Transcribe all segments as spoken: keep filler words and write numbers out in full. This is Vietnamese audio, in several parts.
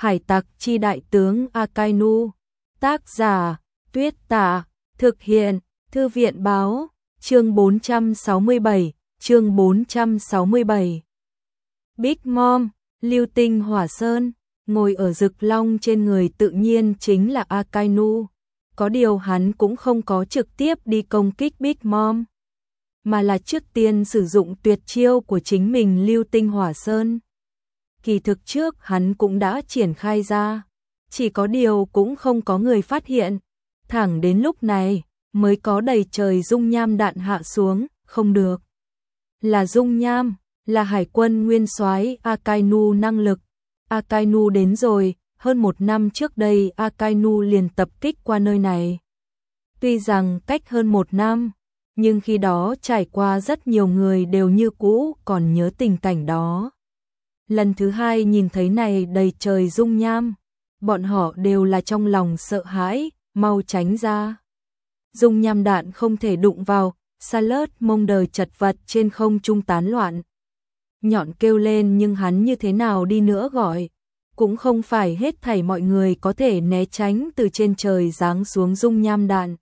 Hải tặc chi đại tướng Akainu. Tác giả Tuyết Tạ. Thực hiện Thư viện báo. Chương bốn trăm sáu mươi bảy. Chương bốn trăm sáu mươi bảy. Big Mom. Lưu tinh hỏa sơn. Ngồi ở rực long trên người tự nhiên chính là Akainu. Có điều hắn cũng không có trực tiếp đi công kích Big Mom, mà là trước tiên sử dụng tuyệt chiêu của chính mình Lưu tinh hỏa sơn. Kỳ thực trước hắn cũng đã triển khai ra, chỉ có điều cũng không có người phát hiện. Thẳng đến lúc này mới có đầy trời dung nham đạn hạ xuống. Không được, là dung nham, là hải quân nguyên soái Akainu năng lực. Akainu đến rồi, hơn một năm trước đây Akainu liền tập kích qua nơi này. Tuy rằng cách hơn một năm, nhưng khi đó trải qua rất nhiều người đều như cũ còn nhớ tình cảnh đó. Lần thứ hai nhìn thấy này đầy trời dung nham, bọn họ đều là trong lòng sợ hãi, mau tránh ra. Dung nham đạn không thể đụng vào, Salad mông đời chật vật trên không trung tán loạn. Nhọn kêu lên nhưng hắn như thế nào đi nữa gọi, cũng không phải hết thảy mọi người có thể né tránh từ trên trời giáng xuống dung nham đạn.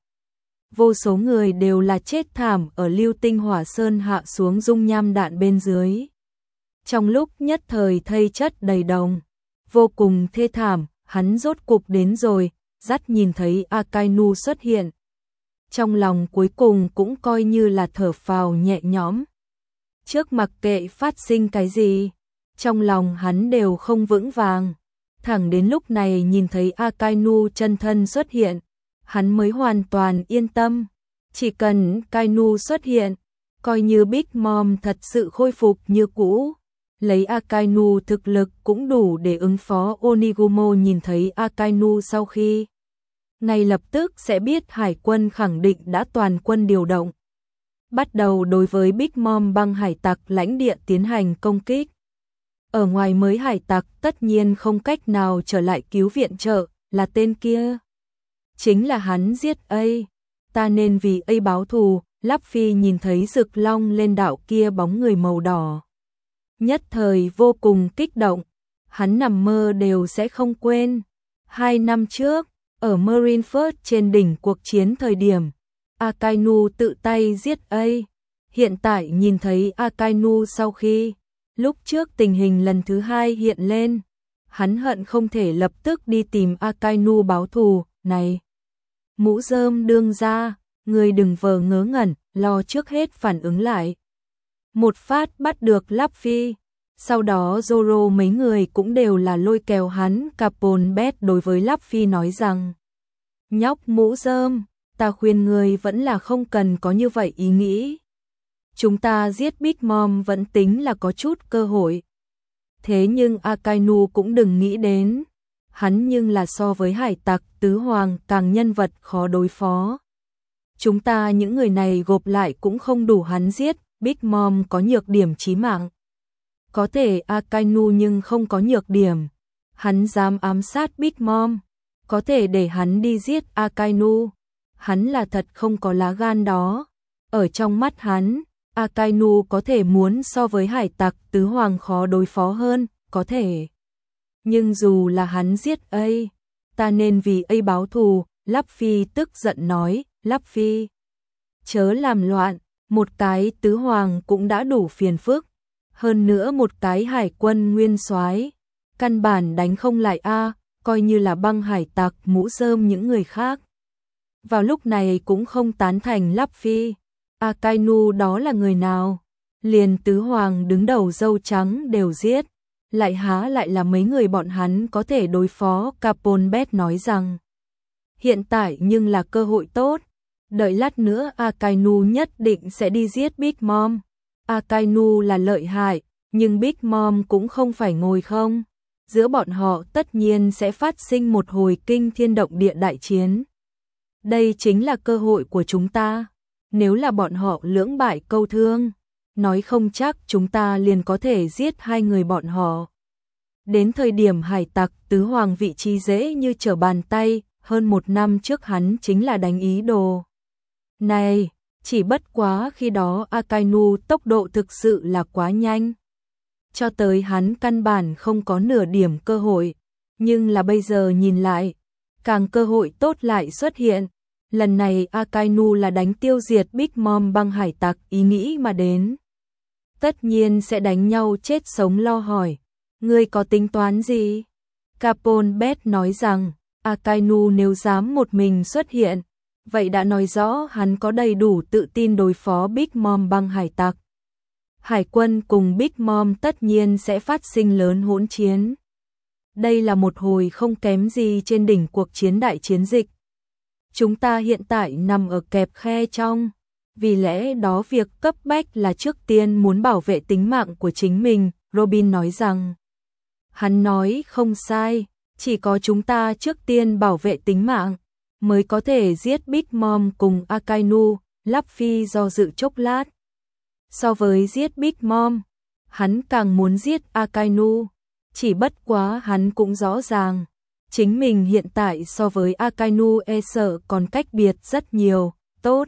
Vô số người đều là chết thảm ở Lưu tinh hỏa sơn hạ xuống dung nham đạn bên dưới. Trong lúc nhất thời thây chất đầy đồng, vô cùng thê thảm, hắn rốt cục đến rồi, dắt nhìn thấy Akainu xuất hiện. Trong lòng cuối cùng cũng coi như là thở phào nhẹ nhõm. Trước mặc kệ phát sinh cái gì, trong lòng hắn đều không vững vàng. Thẳng đến lúc này nhìn thấy Akainu chân thân xuất hiện, hắn mới hoàn toàn yên tâm. Chỉ cần Akainu xuất hiện, coi như Big Mom thật sự khôi phục như cũ, lấy Akainu thực lực cũng đủ để ứng phó. Onigumo nhìn thấy Akainu sau khi, ngay lập tức sẽ biết hải quân khẳng định đã toàn quân điều động, bắt đầu đối với Big Mom băng hải tặc lãnh địa tiến hành công kích. Ở ngoài mới hải tặc tất nhiên không cách nào trở lại cứu viện trợ, là tên kia. Chính là hắn giết A, ta nên vì A báo thù. Luffy nhìn thấy rực long lên đảo kia bóng người màu đỏ, nhất thời vô cùng kích động, hắn nằm mơ đều sẽ không quên. Hai năm trước, ở Marineford trên đỉnh cuộc chiến thời điểm, Akainu tự tay giết A. Hiện tại nhìn thấy Akainu sau khi, lúc trước tình hình lần thứ hai hiện lên, hắn hận không thể lập tức đi tìm Akainu báo thù. Này, mũ rơm đương ra, người đừng vờ ngớ ngẩn, lo trước hết phản ứng lại. Một phát bắt được Luffy, sau đó Zoro mấy người cũng đều là lôi kéo hắn. Capone Bet đối với Luffy nói rằng, nhóc mũ rơm, ta khuyên người vẫn là không cần có như vậy ý nghĩ. Chúng ta giết Big Mom vẫn tính là có chút cơ hội. Thế nhưng Akainu cũng đừng nghĩ đến, hắn nhưng là so với hải tặc tứ hoàng càng nhân vật khó đối phó. Chúng ta những người này gộp lại cũng không đủ hắn giết. Big Mom có nhược điểm chí mạng. Có thể Akainu nhưng không có nhược điểm. Hắn dám ám sát Big Mom, có thể để hắn đi giết Akainu. Hắn là thật không có lá gan đó. Ở trong mắt hắn, Akainu có thể muốn so với hải tặc tứ hoàng khó đối phó hơn, có thể. Nhưng dù là hắn giết A, ta nên vì A báo thù. Luffy tức giận nói, Luffy, chớ làm loạn, một cái tứ hoàng cũng đã đủ phiền phức, hơn nữa một cái hải quân nguyên soái, căn bản đánh không lại a, coi như là băng hải tặc mũ rơm những người khác. Vào lúc này cũng không tán thành Luffy. Akainu đó là người nào? Liền tứ hoàng đứng đầu dâu trắng đều giết, lại há lại là mấy người bọn hắn có thể đối phó. Capone Bet nói rằng, hiện tại nhưng là cơ hội tốt, đợi lát nữa Akainu nhất định sẽ đi giết Big Mom. Akainu là lợi hại, nhưng Big Mom cũng không phải ngồi không. Giữa bọn họ tất nhiên sẽ phát sinh một hồi kinh thiên động địa đại chiến. Đây chính là cơ hội của chúng ta. Nếu là bọn họ lưỡng bại câu thương, nói không chắc chúng ta liền có thể giết hai người bọn họ. Đến thời điểm hải tặc tứ hoàng vị trí dễ như trở bàn tay. Hơn một năm trước hắn chính là đánh ý đồ này, chỉ bất quá khi đó Akainu tốc độ thực sự là quá nhanh, cho tới hắn căn bản không có nửa điểm cơ hội. Nhưng là bây giờ nhìn lại, càng cơ hội tốt lại xuất hiện. Lần này Akainu là đánh tiêu diệt Big Mom băng hải tặc ý nghĩ mà đến. Tất nhiên sẽ đánh nhau chết sống lo hỏi. Ngươi có tính toán gì? Capone Bet nói rằng, Akainu nếu dám một mình xuất hiện, vậy đã nói rõ hắn có đầy đủ tự tin đối phó Big Mom băng hải tặc. Hải quân cùng Big Mom tất nhiên sẽ phát sinh lớn hỗn chiến. Đây là một hồi không kém gì trên đỉnh cuộc chiến đại chiến dịch. Chúng ta hiện tại nằm ở kẹp khe trong, vì lẽ đó việc cấp bách là trước tiên muốn bảo vệ tính mạng của chính mình, Robin nói rằng. Hắn nói không sai, chỉ có chúng ta trước tiên bảo vệ tính mạng, mới có thể giết Big Mom cùng Akainu. Luffy do dự chốc lát. So với giết Big Mom, hắn càng muốn giết Akainu, chỉ bất quá hắn cũng rõ ràng. Chính mình hiện tại so với Akainu e sợ còn cách biệt rất nhiều, tốt.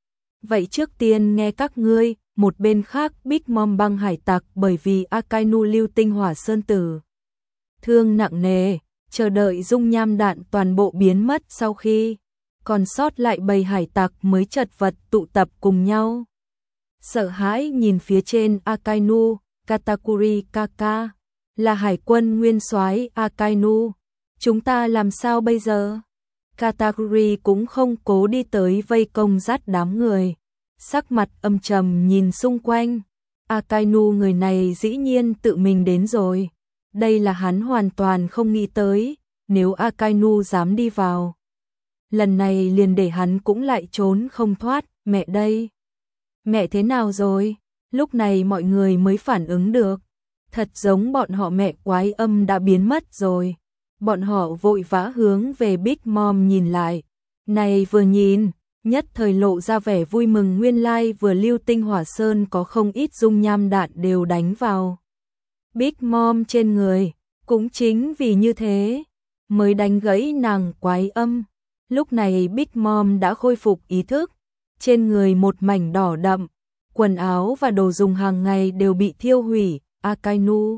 Vậy trước tiên nghe các ngươi, một bên khác Big Mom băng hải tặc bởi vì Akainu lưu tinh hỏa sơn tử. Thương nặng nề, chờ đợi dung nham đạn toàn bộ biến mất sau khi, còn sót lại bầy hải tặc mới chật vật tụ tập cùng nhau. Sợ hãi nhìn phía trên Akainu, Katakuri Kaka, là hải quân nguyên soái Akainu. Chúng ta làm sao bây giờ? Katakuri cũng không cố đi tới vây công dắt đám người. Sắc mặt âm trầm nhìn xung quanh. Akainu người này dĩ nhiên tự mình đến rồi. Đây là hắn hoàn toàn không nghĩ tới. Nếu Akainu dám đi vào, lần này liền để hắn cũng lại trốn không thoát. Mẹ đây! Mẹ thế nào rồi? Lúc này mọi người mới phản ứng được. Thật giống bọn họ mẹ quái âm đã biến mất rồi. Bọn họ vội vã hướng về Big Mom nhìn lại. Này vừa nhìn, nhất thời lộ ra vẻ vui mừng, nguyên lai vừa lưu tinh hỏa sơn có không ít dung nham đạn đều đánh vào Big Mom trên người. Cũng chính vì như thế, mới đánh gãy nàng quái âm. Lúc này Big Mom đã khôi phục ý thức. Trên người một mảnh đỏ đậm, quần áo và đồ dùng hàng ngày đều bị thiêu hủy. Akainu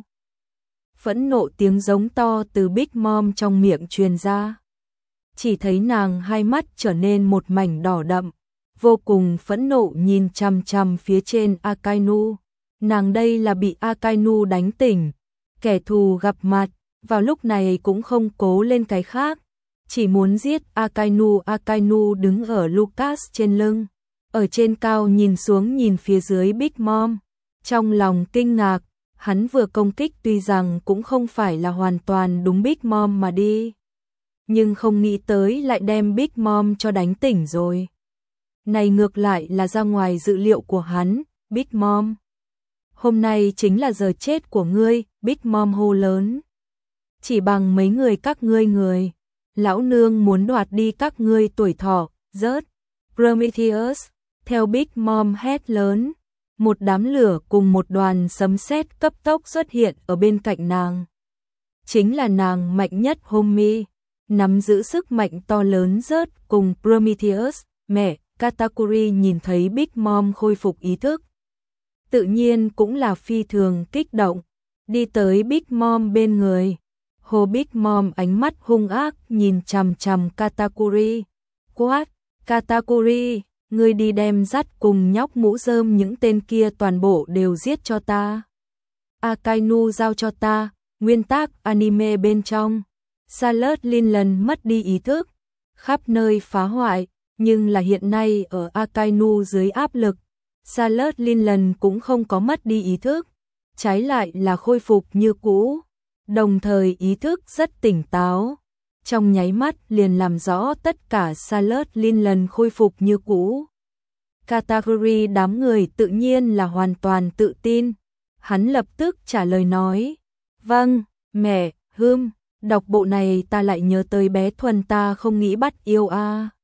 phẫn nộ tiếng giống to từ Big Mom trong miệng truyền ra. Chỉ thấy nàng hai mắt trở nên một mảnh đỏ đậm, vô cùng phẫn nộ nhìn chằm chằm phía trên Akainu. Nàng đây là bị Akainu đánh tỉnh, kẻ thù gặp mặt, vào lúc này cũng không cố lên cái khác, chỉ muốn giết Akainu. Akainu đứng ở Lucas trên lưng, ở trên cao nhìn xuống nhìn phía dưới Big Mom, trong lòng kinh ngạc. Hắn vừa công kích tuy rằng cũng không phải là hoàn toàn đúng Big Mom mà đi, nhưng không nghĩ tới lại đem Big Mom cho đánh tỉnh rồi. Này ngược lại là ra ngoài dự liệu của hắn. Big Mom, hôm nay chính là giờ chết của ngươi. Big Mom hô lớn. Chỉ bằng mấy người các ngươi người, lão nương muốn đoạt đi các ngươi tuổi thọ. Rớt. Prometheus, theo Big Mom hét lớn. Một đám lửa cùng một đoàn sấm sét cấp tốc xuất hiện ở bên cạnh nàng. Chính là nàng mạnh nhất Homie, nắm giữ sức mạnh to lớn rớt cùng Prometheus. Mẹ, Katakuri nhìn thấy Big Mom khôi phục ý thức, tự nhiên cũng là phi thường kích động, đi tới Big Mom bên người. Hồ Big Mom ánh mắt hung ác nhìn chằm chằm Katakuri. Quát, Katakuri! Ngươi đi đem dắt cùng nhóc mũ rơm những tên kia toàn bộ đều giết cho ta. Akainu giao cho ta. Nguyên tác anime bên trong, Charlotte Linland mất đi ý thức, khắp nơi phá hoại, nhưng là hiện nay ở Akainu dưới áp lực, Charlotte Linland cũng không có mất đi ý thức, trái lại là khôi phục như cũ, đồng thời ý thức rất tỉnh táo. Trong nháy mắt liền làm rõ tất cả. Charlotte Linland khôi phục như cũ. Katakuri đám người tự nhiên là hoàn toàn tự tin. Hắn lập tức trả lời nói. Vâng, mẹ, hưm, đọc bộ này ta lại nhớ tới bé Thuần ta không nghĩ bắt yêu a. À.